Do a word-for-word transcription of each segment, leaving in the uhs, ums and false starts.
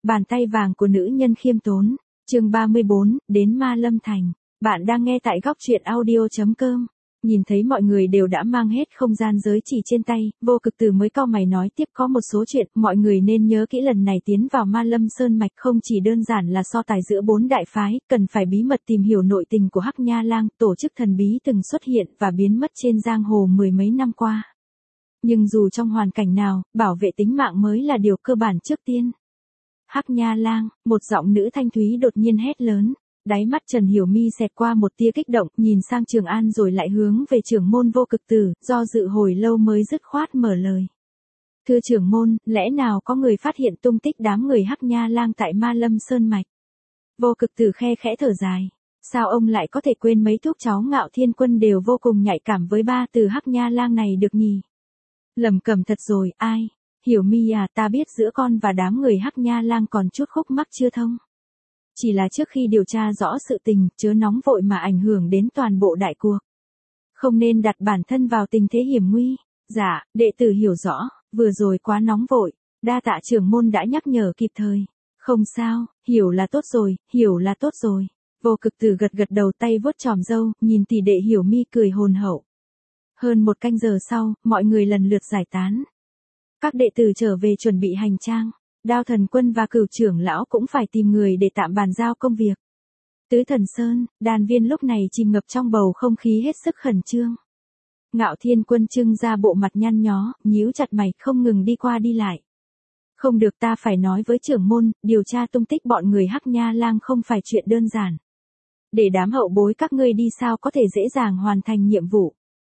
Bàn tay vàng của nữ nhân khiêm tốn. Chương ba mươi bốn, đến Ma Lâm Thành. Bạn đang nghe tại góc truyện audio chấm com. Nhìn thấy mọi người đều đã mang hết không gian giới chỉ trên tay, Vô Cực Tử mới cau mày nói tiếp, có một số chuyện mọi người nên nhớ kỹ, lần này tiến vào Ma Lâm Sơn mạch không chỉ đơn giản là so tài giữa bốn đại phái, cần phải bí mật tìm hiểu nội tình của Hắc Nha Lang, tổ chức thần bí từng xuất hiện và biến mất trên giang hồ mười mấy năm qua. Nhưng dù trong hoàn cảnh nào, bảo vệ tính mạng mới là điều cơ bản trước tiên. Hắc Nha Lang, một giọng nữ thanh thúy đột nhiên hét lớn. Đáy mắt Trần Hiểu Mi xẹt qua một tia kích động, nhìn sang Trường An rồi lại hướng về trưởng môn Vô Cực Tử, do dự hồi lâu mới dứt khoát mở lời. Thưa trưởng môn, lẽ nào có người phát hiện tung tích đám người Hắc Nha Lang tại Ma Lâm Sơn mạch? Vô Cực Tử khe khẽ thở dài. Sao ông lại có thể quên mấy thuốc cháu Ngạo Thiên Quân đều vô cùng nhạy cảm với ba từ Hắc Nha Lang này được nhỉ? Lầm cẩm thật rồi, ai? Hiểu Mi à, ta biết giữa con và đám người Hắc Nha Lang còn chút khúc mắc chưa thông. Chỉ là trước khi điều tra rõ sự tình, chớ nóng vội mà ảnh hưởng đến toàn bộ đại cuộc. Không nên đặt bản thân vào tình thế hiểm nguy. Dạ, đệ tử hiểu rõ, vừa rồi quá nóng vội, đa tạ trưởng môn đã nhắc nhở kịp thời. Không sao, hiểu là tốt rồi, hiểu là tốt rồi. Vô Cực Tử gật gật đầu, tay vuốt chòm râu, nhìn tỷ đệ Hiểu Mi cười hồn hậu. Hơn một canh giờ sau, mọi người lần lượt giải tán. Các đệ tử trở về chuẩn bị hành trang. Đao Thần Quân và Cửu trưởng lão cũng phải tìm người để tạm bàn giao công việc. Tứ Thần Sơn, đàn viên lúc này chìm ngập trong bầu không khí hết sức khẩn trương. Ngạo Thiên Quân trưng ra bộ mặt nhăn nhó, nhíu chặt mày, không ngừng đi qua đi lại. Không được, ta phải nói với trưởng môn, điều tra tung tích bọn người Hắc Nha Lang không phải chuyện đơn giản. Để đám hậu bối các ngươi đi sao có thể dễ dàng hoàn thành nhiệm vụ.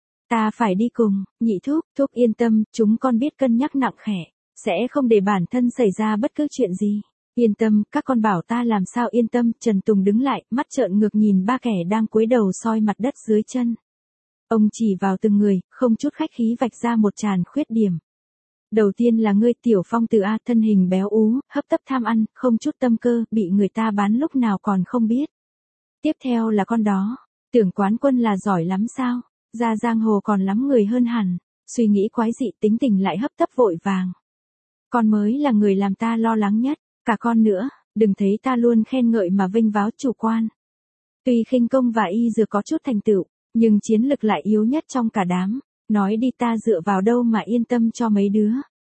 Ta phải đi cùng. Nhị thúc, thúc yên tâm, chúng con biết cân nhắc nặng khẽ. Sẽ không để bản thân xảy ra bất cứ chuyện gì. Yên tâm, các con bảo ta làm sao yên tâm. Trần Tùng đứng lại, mắt trợn ngược nhìn ba kẻ đang cúi đầu soi mặt đất dưới chân. Ông chỉ vào từng người, không chút khách khí vạch ra một tràn khuyết điểm. Đầu tiên là ngươi Tiểu Phong Tử A, thân hình béo ú, hấp tấp tham ăn, không chút tâm cơ, bị người ta bán lúc nào còn không biết. Tiếp theo là con đó, Tưởng Quán Quân là giỏi lắm sao, ra giang hồ còn lắm người hơn hẳn, suy nghĩ quái dị, tính tình lại hấp tấp vội vàng. Con mới là người làm ta lo lắng nhất, cả con nữa, đừng thấy ta luôn khen ngợi mà vênh váo chủ quan. Tuy khinh công và y dược có chút thành tựu, nhưng chiến lực lại yếu nhất trong cả đám, nói đi ta dựa vào đâu mà yên tâm cho mấy đứa.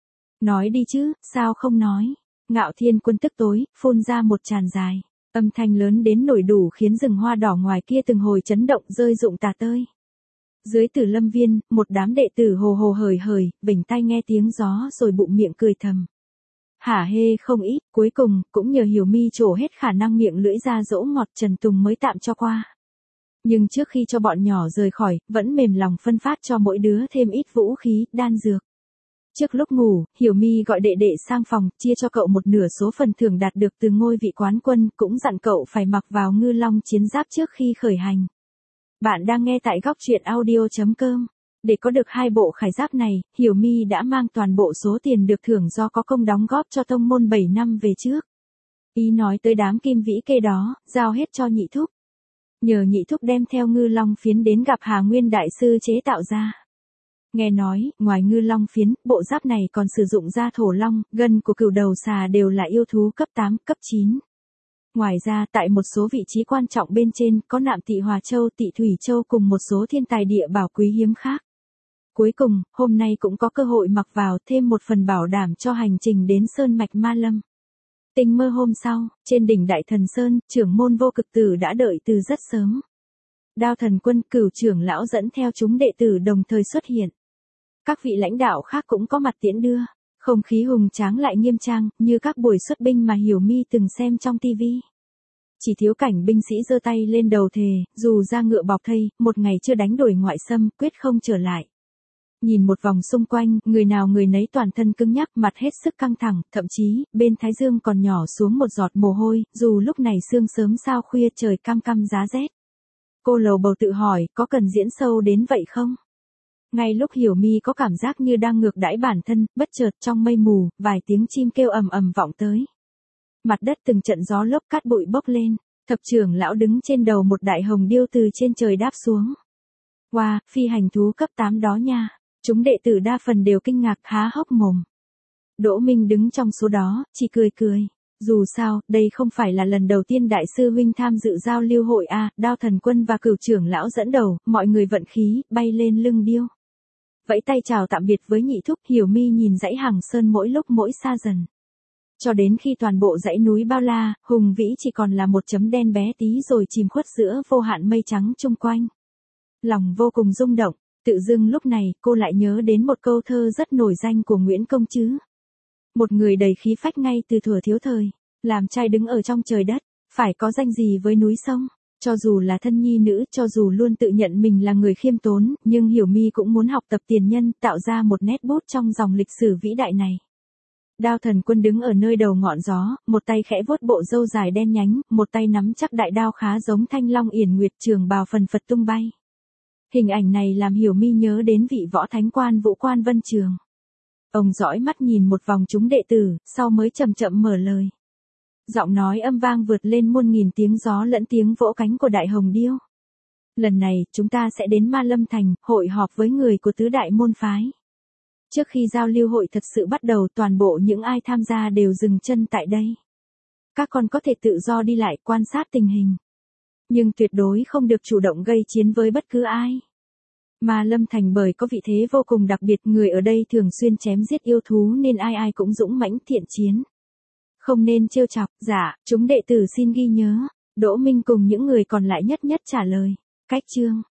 Nói đi chứ, sao không nói. Ngạo Thiên Quân tức tối, phun ra một tràn dài, âm thanh lớn đến nổi đủ khiến rừng hoa đỏ ngoài kia từng hồi chấn động rơi rụng tả tơi. Dưới Tử Lâm Viên, một đám đệ tử hồ hồ hởi hởi, vểnh tai nghe tiếng gió rồi bụng miệng cười thầm. Hả hê không ít, cuối cùng, cũng nhờ Hiểu Mi trổ hết khả năng miệng lưỡi ra dỗ ngọt, Trần Tùng mới tạm cho qua. Nhưng trước khi cho bọn nhỏ rời khỏi, vẫn mềm lòng phân phát cho mỗi đứa thêm ít vũ khí, đan dược. Trước lúc ngủ, Hiểu Mi gọi đệ đệ sang phòng, chia cho cậu một nửa số phần thưởng đạt được từ ngôi vị quán quân, cũng dặn cậu phải mặc vào Ngư Long chiến giáp trước khi khởi hành. Bạn đang nghe tại góc truyện audio chấm com. Để có được hai bộ khải giáp này, Hiểu Mi đã mang toàn bộ số tiền được thưởng do có công đóng góp cho tông môn bảy năm về trước. Ý nói tới đám kim vĩ kê đó, giao hết cho nhị thúc. Nhờ nhị thúc đem theo Ngư Long phiến đến gặp Hà Nguyên đại sư chế tạo ra. Nghe nói, ngoài Ngư Long phiến, bộ giáp này còn sử dụng da thổ long, gân của cừu đầu xà đều là yêu thú cấp tám, cấp chín. Ngoài ra, tại một số vị trí quan trọng bên trên, có nạm Tị Hòa Châu, Tị Thủy Châu cùng một số thiên tài địa bảo quý hiếm khác. Cuối cùng, hôm nay cũng có cơ hội mặc vào thêm một phần bảo đảm cho hành trình đến Sơn mạch Ma Lâm. Tinh mơ hôm sau, trên đỉnh Đại Thần Sơn, trưởng môn Vô Cực Tử đã đợi từ rất sớm. Đao Thần Quân, Cửu trưởng lão dẫn theo chúng đệ tử đồng thời xuất hiện. Các vị lãnh đạo khác cũng có mặt tiễn đưa, không khí hùng tráng lại nghiêm trang, như các buổi xuất binh mà Hiểu Mi từng xem trong tivi. Chỉ thiếu cảnh binh sĩ giơ tay lên đầu thề, dù ra ngựa bọc thây, một ngày chưa đánh đổi ngoại xâm, quyết không trở lại. Nhìn một vòng xung quanh, người nào người nấy toàn thân cứng nhắc, mặt hết sức căng thẳng, thậm chí, bên thái dương còn nhỏ xuống một giọt mồ hôi, dù lúc này sương sớm sao khuya trời căm căm giá rét. Cô lầu bầu tự hỏi, có cần diễn sâu đến vậy không? Ngay lúc Hiểu Mi có cảm giác như đang ngược đãi bản thân, bất chợt trong mây mù, vài tiếng chim kêu ầm ầm vọng tới. Mặt đất từng trận gió lốc cát bụi bốc lên, thập trưởng lão đứng trên đầu một đại hồng điêu từ trên trời đáp xuống. Wow, phi hành thú cấp tám đó nha. Chúng đệ tử đa phần đều kinh ngạc há hốc mồm. Đỗ Minh đứng trong số đó, chỉ cười cười. Dù sao, đây không phải là lần đầu tiên đại sư huynh tham dự giao lưu hội a, Đao Thần Quân và Cửu trưởng lão dẫn đầu, mọi người vận khí, bay lên lưng điêu. Vẫy tay chào tạm biệt với nhị thúc, Hiểu Mi nhìn dãy Hằng Sơn mỗi lúc mỗi xa dần. Cho đến khi toàn bộ dãy núi bao la, hùng vĩ chỉ còn là một chấm đen bé tí rồi chìm khuất giữa vô hạn mây trắng chung quanh. Lòng vô cùng rung động, tự dưng lúc này cô lại nhớ đến một câu thơ rất nổi danh của Nguyễn Công Trứ. Một người đầy khí phách ngay từ thuở thiếu thời, làm trai đứng ở trong trời đất, phải có danh gì với núi sông. Cho dù là thân nhi nữ, cho dù luôn tự nhận mình là người khiêm tốn, nhưng Hiểu Mi cũng muốn học tập tiền nhân, tạo ra một nét bút trong dòng lịch sử vĩ đại này. Đao Thần Quân đứng ở nơi đầu ngọn gió, một tay khẽ vuốt bộ râu dài đen nhánh, một tay nắm chắc đại đao khá giống thanh long yển nguyệt, trường bào phần phật tung bay. Hình ảnh này làm Hiểu Mi nhớ đến vị võ thánh quan Vũ Quan Vân Trường. Ông dõi mắt nhìn một vòng chúng đệ tử, sau mới chậm chậm mở lời. Giọng nói âm vang vượt lên muôn nghìn tiếng gió lẫn tiếng vỗ cánh của Đại Hồng Điêu. Lần này, chúng ta sẽ đến Ma Lâm Thành, hội họp với người của tứ đại môn phái. Trước khi giao lưu hội thật sự bắt đầu, toàn bộ những ai tham gia đều dừng chân tại đây. Các con có thể tự do đi lại quan sát tình hình. Nhưng tuyệt đối không được chủ động gây chiến với bất cứ ai. Ma Lâm Thành bởi có vị thế vô cùng đặc biệt, người ở đây thường xuyên chém giết yêu thú nên ai ai cũng dũng mãnh thiện chiến. Không nên trêu chọc. Dạ, chúng đệ tử xin ghi nhớ. Đỗ Minh cùng những người còn lại nhất nhất trả lời. Cách chương.